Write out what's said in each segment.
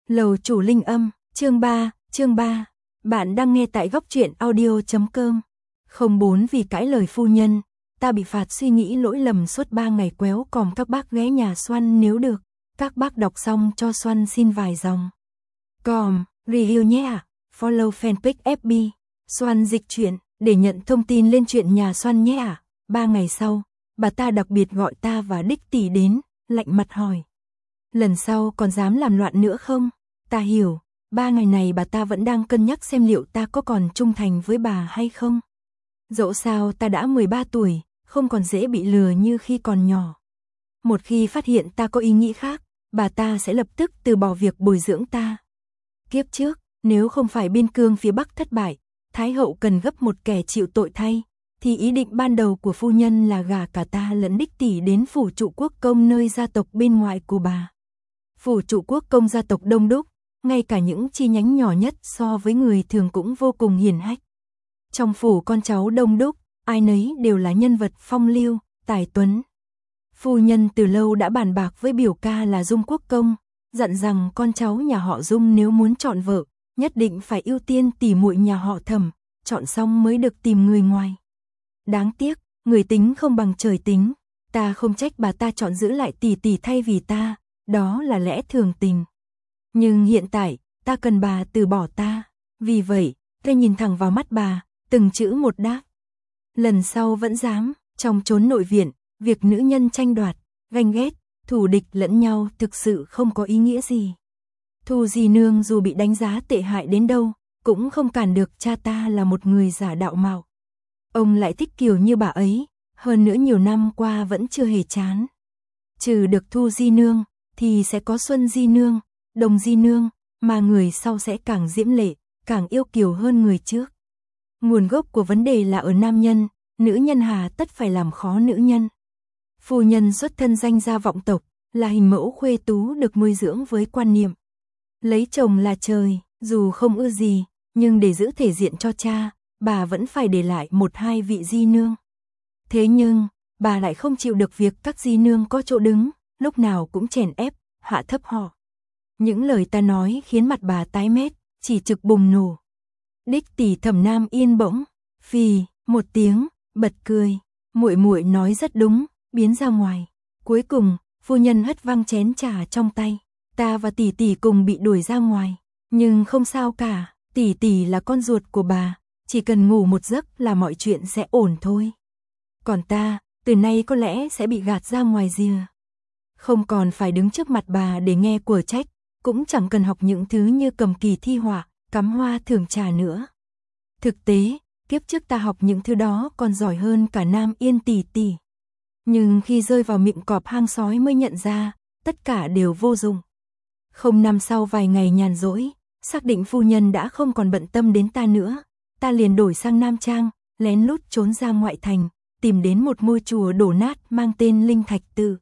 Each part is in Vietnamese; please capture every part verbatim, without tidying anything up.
Lầu chủ linh âm, chương ba, chương ba. Bạn đang nghe tại góc truyện audio chấm com. Không bốn vì cãi lời phu nhân, ta bị phạt suy nghĩ lỗi lầm suốt ba ngày quéo còm các bác ghé nhà Xoăn nếu được. Các bác đọc xong cho Xoăn xin vài dòng. Com, review nhé ạ. Follow fanpage ép bê. Xoăn dịch truyện, để nhận thông tin lên chuyện nhà Xoăn nhé ạ. Ba ngày sau, bà ta đặc biệt gọi ta và đích tỷ đến, lạnh mặt hỏi. Lần sau còn dám làm loạn nữa không? Ta hiểu, ba ngày này bà ta vẫn đang cân nhắc xem liệu ta có còn trung thành với bà hay không. Dẫu sao ta đã mười ba tuổi, không còn dễ bị lừa như khi còn nhỏ. Một khi phát hiện ta có ý nghĩ khác, bà ta sẽ lập tức từ bỏ việc bồi dưỡng ta. Kiếp trước, nếu không phải biên cương phía Bắc thất bại, Thái hậu cần gấp một kẻ chịu tội thay, thì ý định ban đầu của phu nhân là gả cả ta lẫn đích tỷ đến phủ trụ quốc công nơi gia tộc bên ngoài của bà. Phủ trụ quốc công gia tộc đông đúc, ngay cả những chi nhánh nhỏ nhất so với người thường cũng vô cùng hiển hách. Trong phủ con cháu đông đúc, ai nấy đều là nhân vật phong lưu, tài tuấn. Phu nhân từ lâu đã bàn bạc với biểu ca là Dung quốc công, dặn rằng con cháu nhà họ Dung nếu muốn chọn vợ, nhất định phải ưu tiên tỉ muội nhà họ Thẩm, chọn xong mới được tìm người ngoài. Đáng tiếc, người tính không bằng trời tính, ta không trách bà ta chọn giữ lại tỷ tỷ thay vì ta, đó là lẽ thường tình. Nhưng hiện tại, ta cần bà từ bỏ ta, vì vậy, ta nhìn thẳng vào mắt bà, từng chữ một đáp. Lần sau vẫn dám, trong chốn nội viện, việc nữ nhân tranh đoạt, ganh ghét, thù địch lẫn nhau thực sự không có ý nghĩa gì. Thu Di Nương dù bị đánh giá tệ hại đến đâu, cũng không cản được cha ta là một người giả đạo mạo. Ông lại thích kiểu như bà ấy, hơn nữa nhiều năm qua vẫn chưa hề chán. Trừ được Thu Di Nương, thì sẽ có Xuân Di Nương, Đồng Di Nương, mà người sau sẽ càng diễm lệ, càng yêu kiều hơn người trước. Nguồn gốc của vấn đề là ở nam nhân, nữ nhân hà tất phải làm khó nữ nhân. Phu nhân xuất thân danh gia vọng tộc, là hình mẫu khuê tú được nuôi dưỡng với quan niệm. Lấy chồng là trời, dù không ưa gì, nhưng để giữ thể diện cho cha, bà vẫn phải để lại một hai vị di nương. Thế nhưng, bà lại không chịu được việc các di nương có chỗ đứng, lúc nào cũng chèn ép, hạ thấp họ. Những lời ta nói khiến mặt bà tái mét, chỉ trực bùng nổ. Đích tỷ Thẩm Nam Yên bỗng phì một tiếng, bật cười, muội muội nói rất đúng, biến ra ngoài. Cuối cùng, phu nhân hất văng chén trà trong tay, ta và tỷ tỷ cùng bị đuổi ra ngoài, nhưng không sao cả, tỷ tỷ là con ruột của bà, chỉ cần ngủ một giấc là mọi chuyện sẽ ổn thôi. Còn ta, từ nay có lẽ sẽ bị gạt ra ngoài rìa. Không còn phải đứng trước mặt bà để nghe của trách, cũng chẳng cần học những thứ như cầm kỳ thi họa, cắm hoa thưởng trà nữa. Thực tế, kiếp trước ta học những thứ đó còn giỏi hơn cả Nam Yên tỷ tỷ. Nhưng khi rơi vào miệng cọp hang sói mới nhận ra, tất cả đều vô dụng. Không năm sau vài ngày nhàn rỗi, xác định phu nhân đã không còn bận tâm đến ta nữa, ta liền đổi sang Nam Trang, lén lút trốn ra ngoại thành, tìm đến một ngôi chùa đổ nát mang tên Linh Thạch Tự.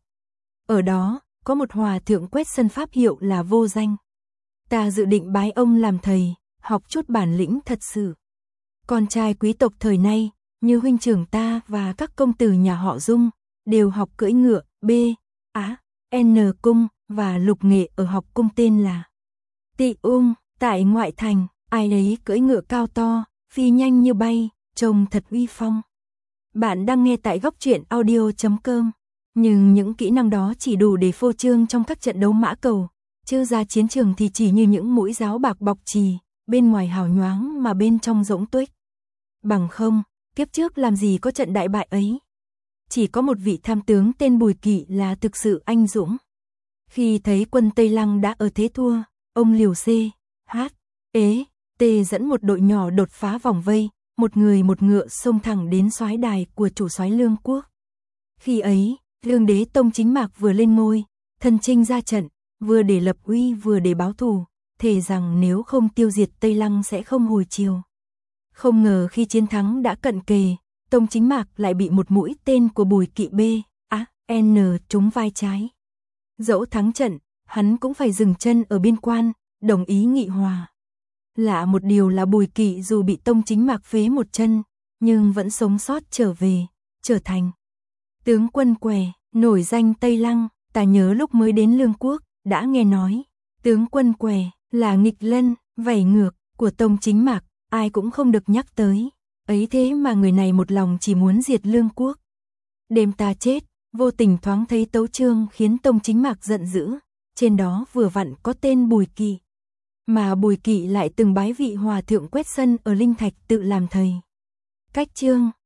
Ở đó, có một hòa thượng quét sân pháp hiệu là Vô Danh. Ta dự định bái ông làm thầy, học chút bản lĩnh thật sự. Con trai quý tộc thời nay, như huynh trưởng ta và các công tử nhà họ Dung, đều học cưỡi ngựa, B, Á, N cung và lục nghệ ở học cung tên là Tị Ung. Tại ngoại thành, ai ấy cưỡi ngựa cao to, phi nhanh như bay, trông thật uy phong. Bạn đang nghe tại góc truyện audio chấm com. Nhưng những kỹ năng đó chỉ đủ để phô trương trong các trận đấu mã cầu, chứ ra chiến trường thì chỉ như những mũi giáo bạc bọc chì, bên ngoài hào nhoáng mà bên trong rỗng tuếch. Bằng không, kiếp trước làm gì có trận đại bại ấy. Chỉ có một vị tham tướng tên Bùi Kỵ là thực sự anh dũng. Khi thấy quân Tây Lăng đã ở thế thua, ông liều C, H, ế, T dẫn một đội nhỏ đột phá vòng vây, một người một ngựa xông thẳng đến soái đài của chủ soái Lương quốc. Khi ấy, Lương đế Tông Chính Mạc vừa lên ngôi, thân chinh ra trận, vừa để lập uy vừa để báo thù, thề rằng nếu không tiêu diệt Tây Lăng sẽ không hồi chiều. Không ngờ khi chiến thắng đã cận kề, Tông Chính Mạc lại bị một mũi tên của Bùi Kỵ B, A, N trúng vai trái. Dẫu thắng trận, hắn cũng phải dừng chân ở biên quan, đồng ý nghị hòa. Lạ một điều là Bùi Kỵ dù bị Tông Chính Mạc phế một chân, nhưng vẫn sống sót trở về, trở thành tướng quân què, nổi danh Tây Lăng. Ta nhớ lúc mới đến Lương quốc, đã nghe nói, tướng quân què là nghịch lân, vảy ngược của Tông Chính Mạc, ai cũng không được nhắc tới. Ấy thế mà người này một lòng chỉ muốn diệt Lương quốc. Đêm ta chết, vô tình thoáng thấy tấu chương khiến Tông Chính Mạc giận dữ, trên đó vừa vặn có tên Bùi Kỵ. Mà Bùi Kỵ lại từng bái vị hòa thượng quét sân ở Linh Thạch tự làm thầy. Cách chương